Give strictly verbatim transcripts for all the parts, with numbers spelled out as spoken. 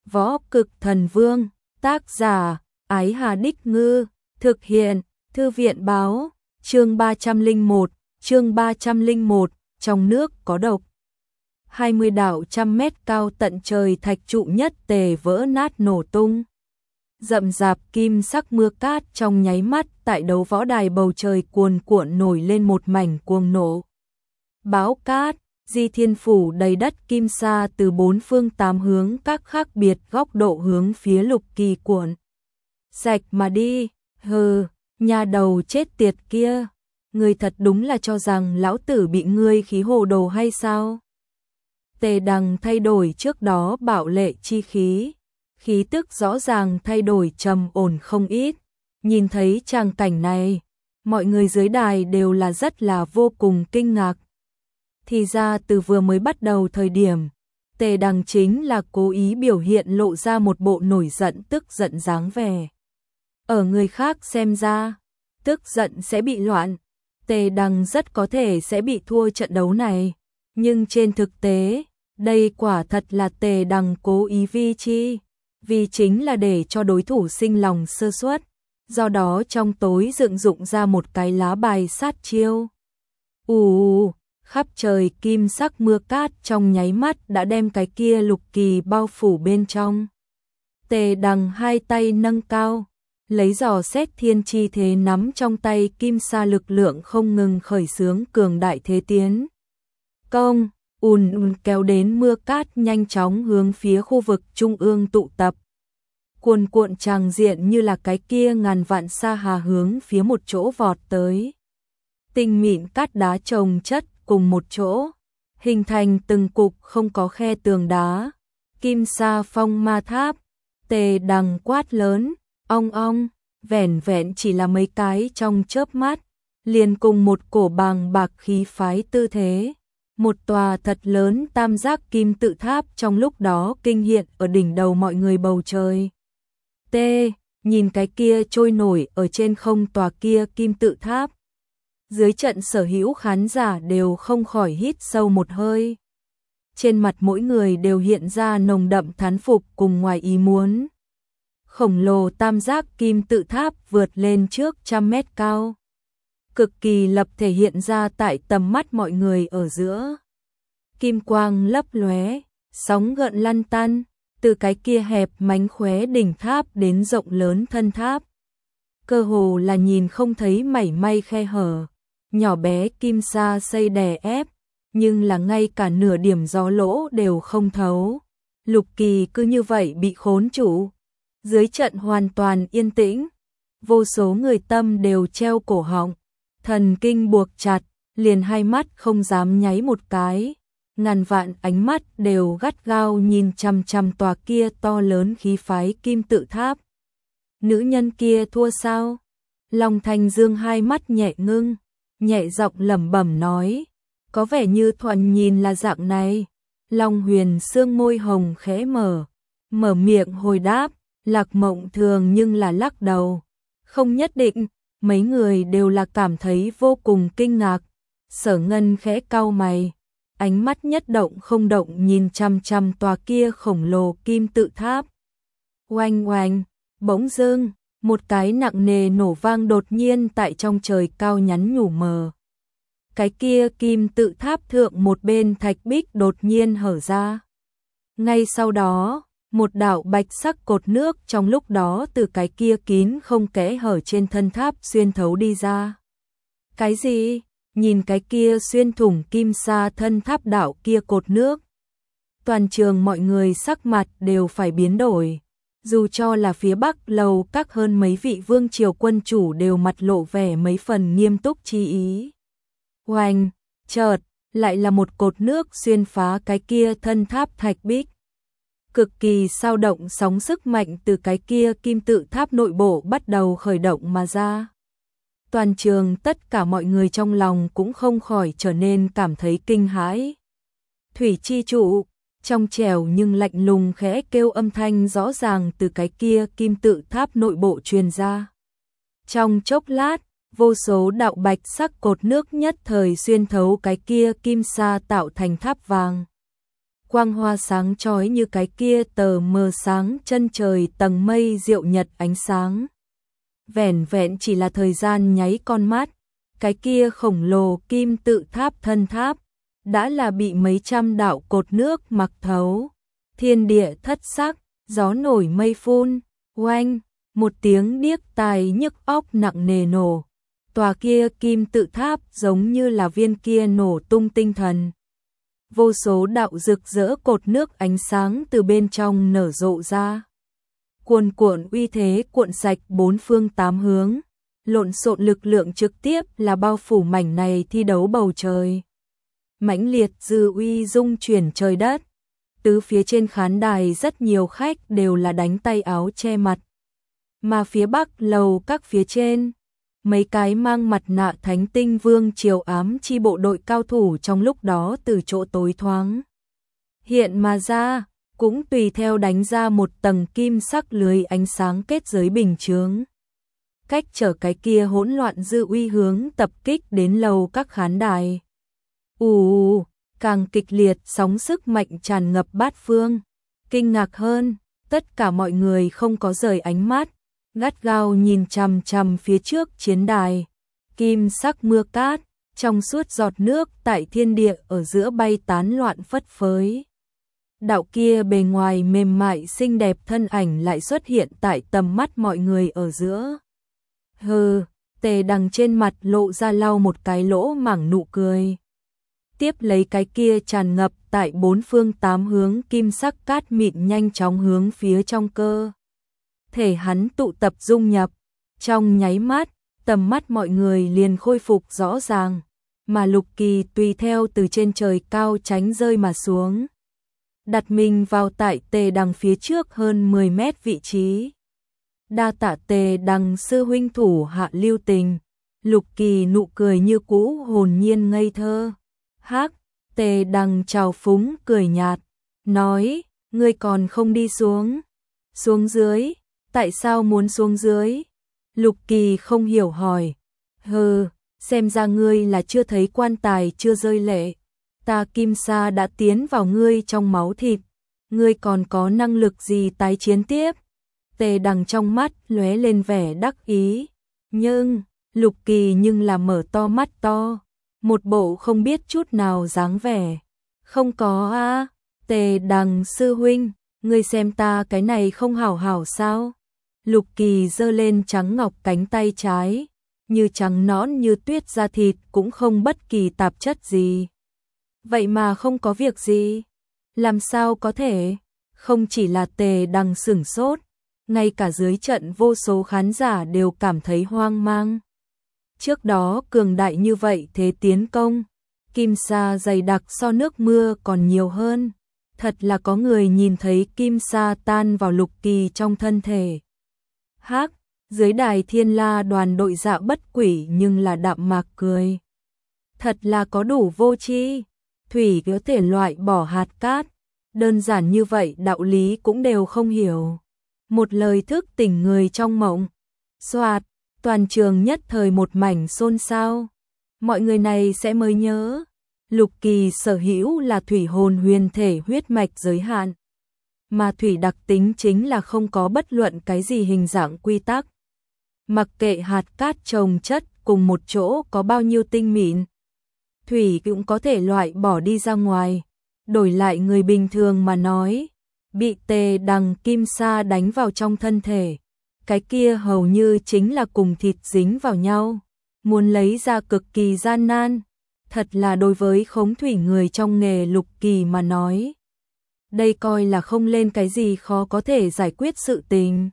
Võ Cực Thần Vương, tác giả, Ái Hà Đích Ngư, thực hiện, Thư viện báo, chương ba trăm lẻ một, chương ba trăm lẻ một, trong nước có độc. hai mươi đạo trăm mét cao tận trời thạch trụ nhất tề vỡ nát nổ tung. Rậm rạp kim sắc mưa cát trong nháy mắt tại đấu võ đài bầu trời cuồn cuộn nổi lên một mảnh cuồng nổ. Bão cát, Di Thiên Phủ đầy đất kim sa từ bốn phương tám hướng các khác biệt góc độ hướng phía Lục Kỳ cuộn sạch mà đi. Hừ, nhà đầu chết tiệt kia, ngươi thật đúng là cho rằng lão tử bị ngươi khí hồ đồ hay sao? Tề Đằng thay đổi trước đó bạo lệ chi khí, khí tức rõ ràng thay đổi trầm ổn không ít. Nhìn thấy tràng cảnh này, mọi người dưới đài đều là rất là vô cùng kinh ngạc. Thì ra từ vừa mới bắt đầu thời điểm, Tề Đằng chính là cố ý biểu hiện lộ ra một bộ nổi giận tức giận dáng vẻ. Ở người khác xem ra, tức giận sẽ bị loạn, Tề Đằng rất có thể sẽ bị thua trận đấu này. Nhưng trên thực tế, đây quả thật là Tề Đằng cố ý vi chi, vì chính là để cho đối thủ sinh lòng sơ suất, do đó trong tối dựng dụng ra một cái lá bài sát chiêu. Ù, khắp trời kim sắc mưa cát trong nháy mắt đã đem cái kia Lục Kỳ bao phủ bên trong. Tề Đằng hai tay nâng cao, lấy giò xét thiên chi thế nắm trong tay kim sa lực lượng không ngừng khởi xướng cường đại thế tiến công, ùn ùn kéo đến mưa cát nhanh chóng hướng phía khu vực trung ương tụ tập. Cuồn cuộn tràng diện như là cái kia ngàn vạn sa hà hướng phía một chỗ vọt tới. Tinh mịn cát đá chồng chất cùng một chỗ, hình thành từng cục không có khe tường đá. Kim sa phong ma tháp, Tề Đằng quát lớn, ong ong, vẻn vẹn chỉ là mấy cái trong chớp mắt, liền cùng một cổ bàng bạc khí phái tư thế. Một tòa thật lớn tam giác kim tự tháp trong lúc đó kinh hiện ở đỉnh đầu mọi người bầu trời. T, nhìn cái kia trôi nổi ở trên không tòa kia kim tự tháp. Dưới trận sở hữu khán giả đều không khỏi hít sâu một hơi. Trên mặt mỗi người đều hiện ra nồng đậm thán phục cùng ngoài ý muốn. Khổng lồ tam giác kim tự tháp vượt lên trước trăm mét cao, cực kỳ lập thể hiện ra tại tầm mắt mọi người ở giữa. Kim quang lấp lóe, sóng gợn lăn tăn, từ cái kia hẹp mánh khóe đỉnh tháp đến rộng lớn thân tháp. Cơ hồ là nhìn không thấy mảy may khe hở, nhỏ bé kim sa xây đè ép, nhưng là ngay cả nửa điểm gió lỗ đều không thấu. Lục Kỳ cứ như vậy bị khốn trụ. Dưới trận hoàn toàn yên tĩnh, vô số người tâm đều treo cổ họng, thần kinh buộc chặt, liền hai mắt không dám nháy một cái, ngàn vạn ánh mắt đều gắt gao nhìn chằm chằm tòa kia to lớn khí phái kim tự tháp. Nữ nhân kia thua sao? Long Thanh Dương hai mắt nhẹ ngưng, nhẹ giọng lẩm bẩm nói, có vẻ như thuần nhìn là dạng này. Long Huyền Sương môi hồng khẽ mở, mở miệng hồi đáp. Lạc Mộng Thường nhưng là lắc đầu, không nhất định. Mấy người đều là cảm thấy vô cùng kinh ngạc. Sở Ngân khẽ cau mày, ánh mắt nhất động không động nhìn chăm chăm tòa kia khổng lồ kim tự tháp. Oanh oanh, bỗng dưng, một cái nặng nề nổ vang đột nhiên tại trong trời cao nhắn nhủ mờ. Cái kia kim tự tháp thượng một bên thạch bích đột nhiên hở ra. Ngay sau đó, một đạo bạch sắc cột nước trong lúc đó từ cái kia kín không kẽ hở trên thân tháp xuyên thấu đi ra. Cái gì? Nhìn cái kia xuyên thủng kim sa thân tháp đạo kia cột nước. Toàn trường mọi người sắc mặt đều phải biến đổi. Dù cho là phía Bắc lầu các hơn mấy vị vương triều quân chủ đều mặt lộ vẻ mấy phần nghiêm túc chi ý. Oanh, chợt, lại là một cột nước xuyên phá cái kia thân tháp thạch bích. Cực kỳ sao động sóng sức mạnh từ cái kia kim tự tháp nội bộ bắt đầu khởi động mà ra. Toàn trường tất cả mọi người trong lòng cũng không khỏi trở nên cảm thấy kinh hãi. Thủy chi trụ, trong trẻo nhưng lạnh lùng khẽ kêu âm thanh rõ ràng từ cái kia kim tự tháp nội bộ truyền ra. Trong chốc lát, vô số đạo bạch sắc cột nước nhất thời xuyên thấu cái kia kim sa tạo thành tháp vàng. quang hoa sáng chói như cái kia tờ mờ sáng chân trời tầng mây diệu nhật ánh sáng. Vẻn vẹn chỉ là thời gian nháy con mắt, cái kia khổng lồ kim tự tháp thân tháp, đã là bị mấy trăm đạo cột nước mặc thấu. Thiên địa thất sắc, gió nổi mây phun, oanh, một tiếng điếc tai nhức óc nặng nề nổ. Tòa kia kim tự tháp giống như là viên kia nổ tung tinh thần. Vô số đạo rực rỡ cột nước ánh sáng từ bên trong nở rộ ra. Cuồn cuộn uy thế cuộn sạch bốn phương tám hướng, lộn xộn lực lượng trực tiếp là bao phủ mảnh này thi đấu bầu trời. Mãnh liệt dư uy dung chuyển trời đất. Tứ phía trên khán đài rất nhiều khách đều là đánh tay áo che mặt. Mà phía bắc lầu các phía trên, mấy cái mang mặt nạ thánh tinh vương triều ám chi bộ đội cao thủ trong lúc đó từ chỗ tối thoáng hiện mà ra, cũng tùy theo đánh ra một tầng kim sắc lưới ánh sáng kết giới bình chướng. Cách trở cái kia hỗn loạn dư uy hướng tập kích đến lầu các khán đài. Ù, càng kịch liệt sóng sức mạnh tràn ngập bát phương. Kinh ngạc hơn, tất cả mọi người không có rời ánh mắt, gắt gao nhìn chằm chằm phía trước chiến đài. Kim sắc mưa cát, trong suốt giọt nước tại thiên địa ở giữa bay tán loạn phất phới. Đạo kia bề ngoài mềm mại xinh đẹp thân ảnh lại xuất hiện tại tầm mắt mọi người ở giữa. Hừ, Tề Đằng trên mặt lộ ra lau một cái lỗ mảng nụ cười. Tiếp lấy cái kia tràn ngập tại bốn phương tám hướng kim sắc cát mịn nhanh chóng hướng phía trong cơ thể hắn tụ tập dung nhập. Trong nháy mắt, tầm mắt mọi người liền khôi phục rõ ràng, mà Lục Kỳ tùy theo từ trên trời cao tránh rơi mà xuống, đặt mình vào tại Tề Đằng phía trước hơn mười mét vị trí. Đa tạ Tề Đằng sư huynh thủ hạ lưu tình. Lục Kỳ nụ cười như cũ hồn nhiên ngây thơ. Hắc, Tề Đằng trào phúng cười nhạt, nói, ngươi còn không đi xuống. Xuống dưới, tại sao muốn xuống dưới? Lục Kỳ không hiểu hỏi. Hừ, xem ra ngươi là chưa thấy quan tài chưa rơi lệ. Ta Kim Sa đã tiến vào ngươi trong máu thịt, ngươi còn có năng lực gì tái chiến tiếp? Tề Đằng trong mắt lóe lên vẻ đắc ý, nhưng Lục Kỳ nhưng là mở to mắt to, một bộ không biết chút nào dáng vẻ. Không có a, à, Tề Đằng sư huynh, ngươi xem ta cái này không hảo hảo sao? Lục Kỳ giơ lên trắng ngọc cánh tay trái, như trắng nõn như tuyết da thịt cũng không bất kỳ tạp chất gì. Vậy mà không có việc gì? Làm sao có thể? Không chỉ là Tề Đằng sửng sốt, ngay cả dưới trận vô số khán giả đều cảm thấy hoang mang. Trước đó cường đại như vậy thế tiến công, kim sa dày đặc so nước mưa còn nhiều hơn. Thật là có người nhìn thấy kim sa tan vào Lục Kỳ trong thân thể. Hắc, dưới đài Thiên La đoàn đội dạ bất quỷ nhưng là đạm mạc cười. Thật là có đủ vô tri, thủy có thể loại bỏ hạt cát, đơn giản như vậy đạo lý cũng đều không hiểu. Một lời thức tỉnh người trong mộng. Soạt, toàn trường nhất thời một mảnh xôn xao. Mọi người này sẽ mới nhớ, Lục Kỳ sở hữu là thủy hồn huyền thể huyết mạch giới hạn, mà thủy đặc tính chính là không có bất luận cái gì hình dạng quy tắc. Mặc kệ hạt cát chồng chất cùng một chỗ có bao nhiêu tinh mịn, thủy cũng có thể loại bỏ đi ra ngoài. Đổi lại người bình thường mà nói, bị Tề Đằng kim sa đánh vào trong thân thể, cái kia hầu như chính là cùng thịt dính vào nhau, muốn lấy ra cực kỳ gian nan. Thật là đối với khống thủy người trong nghề Lục Kỳ mà nói, đây coi là không lên cái gì khó có thể giải quyết sự tình.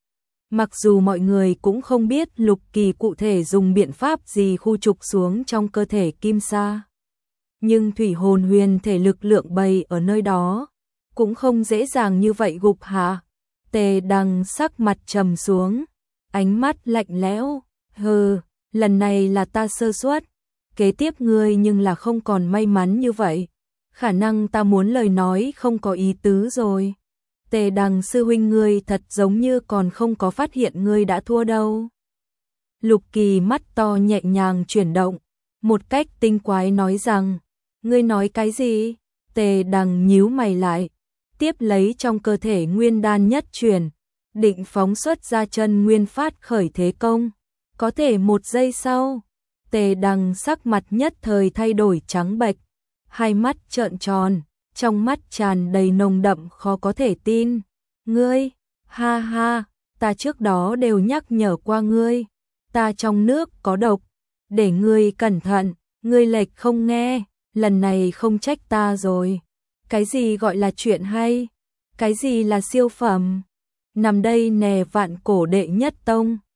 Mặc dù mọi người cũng không biết Lục Kỳ cụ thể dùng biện pháp gì khu trục xuống trong cơ thể kim sa, nhưng thủy hồn huyền thể lực lượng bày ở nơi đó, cũng không dễ dàng như vậy gục hạ. Tề Đằng sắc mặt trầm xuống, ánh mắt lạnh lẽo, hừ, lần này là ta sơ suất, kế tiếp ngươi nhưng là không còn may mắn như vậy, khả năng ta muốn lời nói không có ý tứ rồi. Tề Đằng sư huynh ngươi thật giống như còn không có phát hiện ngươi đã thua đâu. Lục Kỳ mắt to nhẹ nhàng chuyển động, một cách tinh quái nói rằng, ngươi nói cái gì? Tề Đằng nhíu mày lại, tiếp lấy trong cơ thể nguyên đan nhất chuyển, định phóng xuất ra chân nguyên phát khởi thế công. Có thể một giây sau, Tề Đằng sắc mặt nhất thời thay đổi trắng bệch, hai mắt trợn tròn, trong mắt tràn đầy nồng đậm khó có thể tin. Ngươi, ha ha, ta trước đó đều nhắc nhở qua ngươi, ta trong nước có độc, để ngươi cẩn thận, ngươi lệch không nghe, lần này không trách ta rồi. Cái gì gọi là chuyện hay? Cái gì là siêu phẩm? Nằm đây nè vạn cổ đệ nhất tông,